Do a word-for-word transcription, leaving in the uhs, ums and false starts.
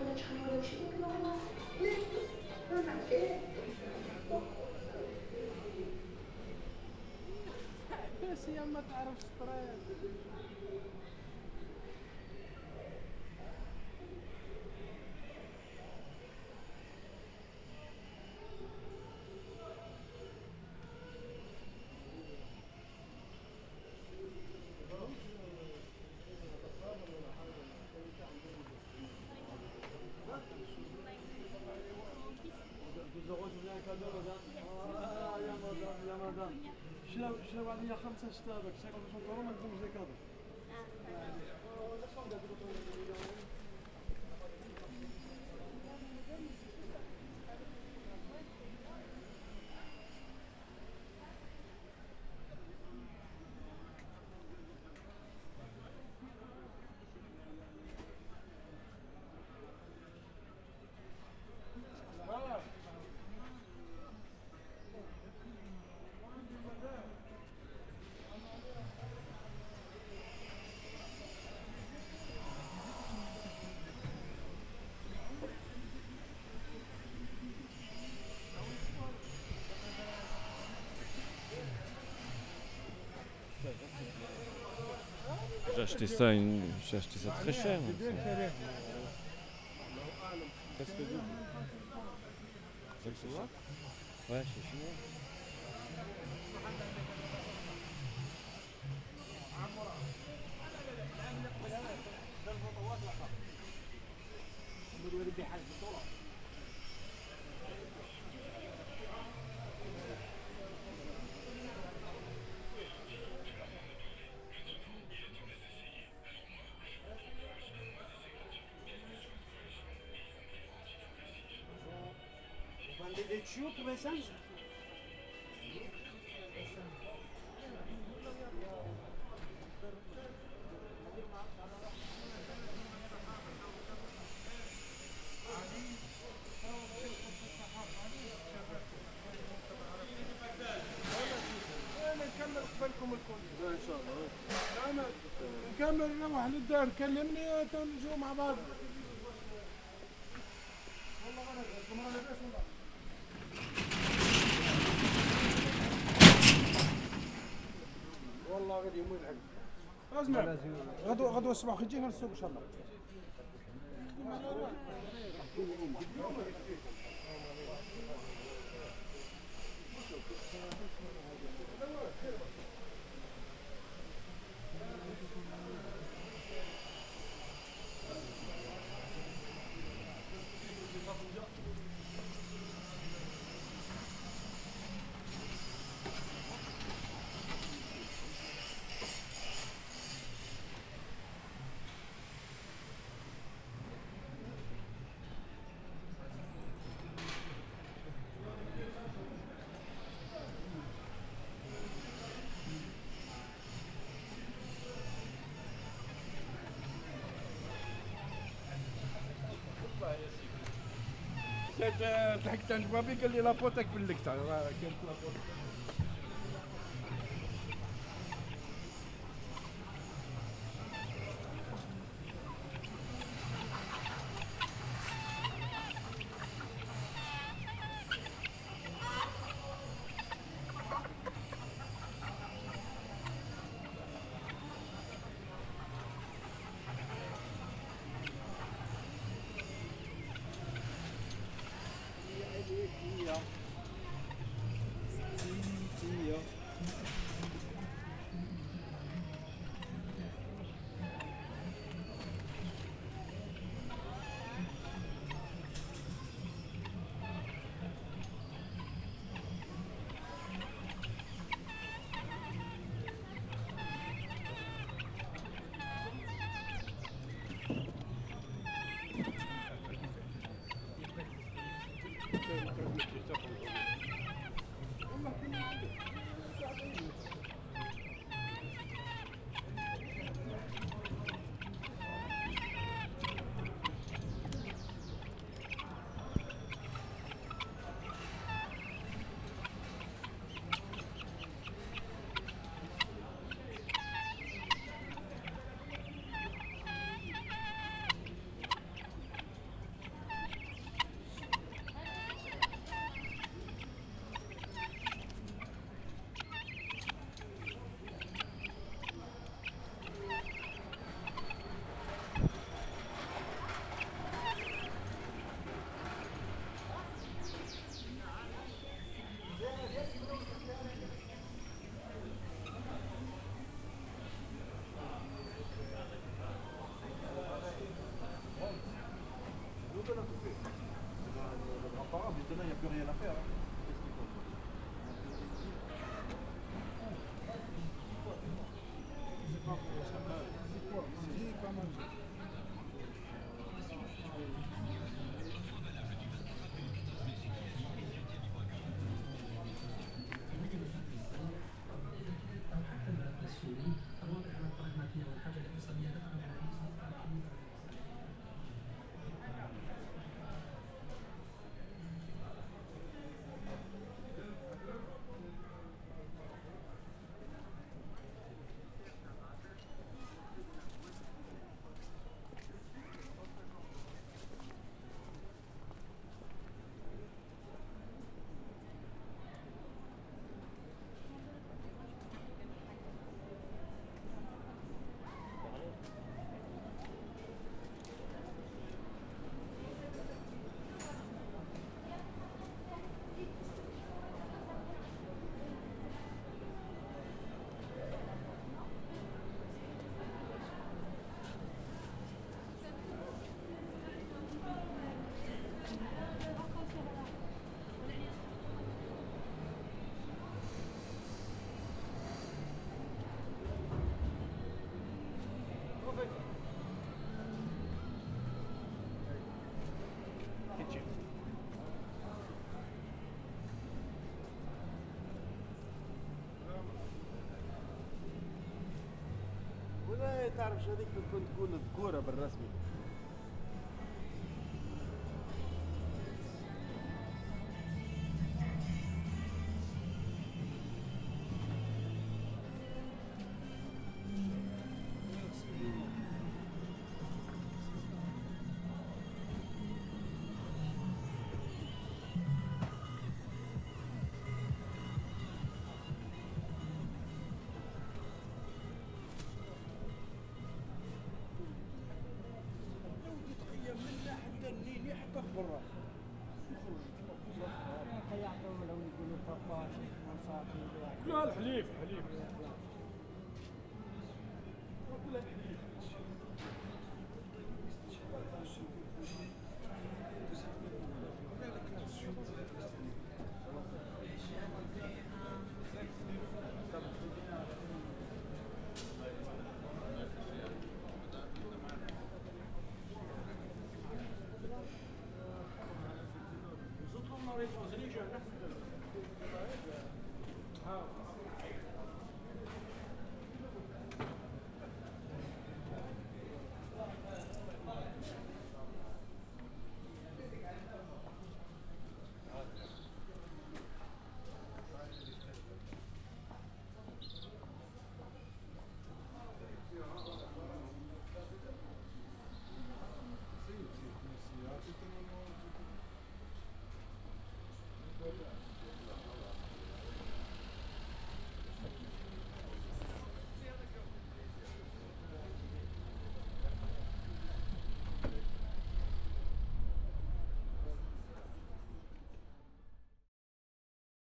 بس هي ما تعرفش الطريق. شراو عليا خمسة شتابك شكون شنطورو ما نقدرش لك هذا. J'ai acheté ça, une... j'ai acheté ça très cher. Presque double. C'est chinois ? Ouais, c'est chinois. Des tuyaux pour essence. نكمل قبلكم الكل ان شاء الله. انا نكمل نروح للدار كلمني نجوا مع بعض. والله غلط والله غادي يومين الحق. اسمع غدوه غدوه الصباح يجينا للسوق ان شاء الله. ضحكت عند بابي قال لي لابوتك في اللكتة راه كانت لابوت. qu'on a tout fait. Le, le grand-parent, maintenant, il n'y a plus rien à faire. Hein. Qu'est-ce qu'il faut? Je sais pas comment ça s'appelle. C'est quoi? C'est pas manger. ولا تعرفش هذيك كنت تكون ذكورة بالرسمي. لا الحليب حليب. كلها الحليب.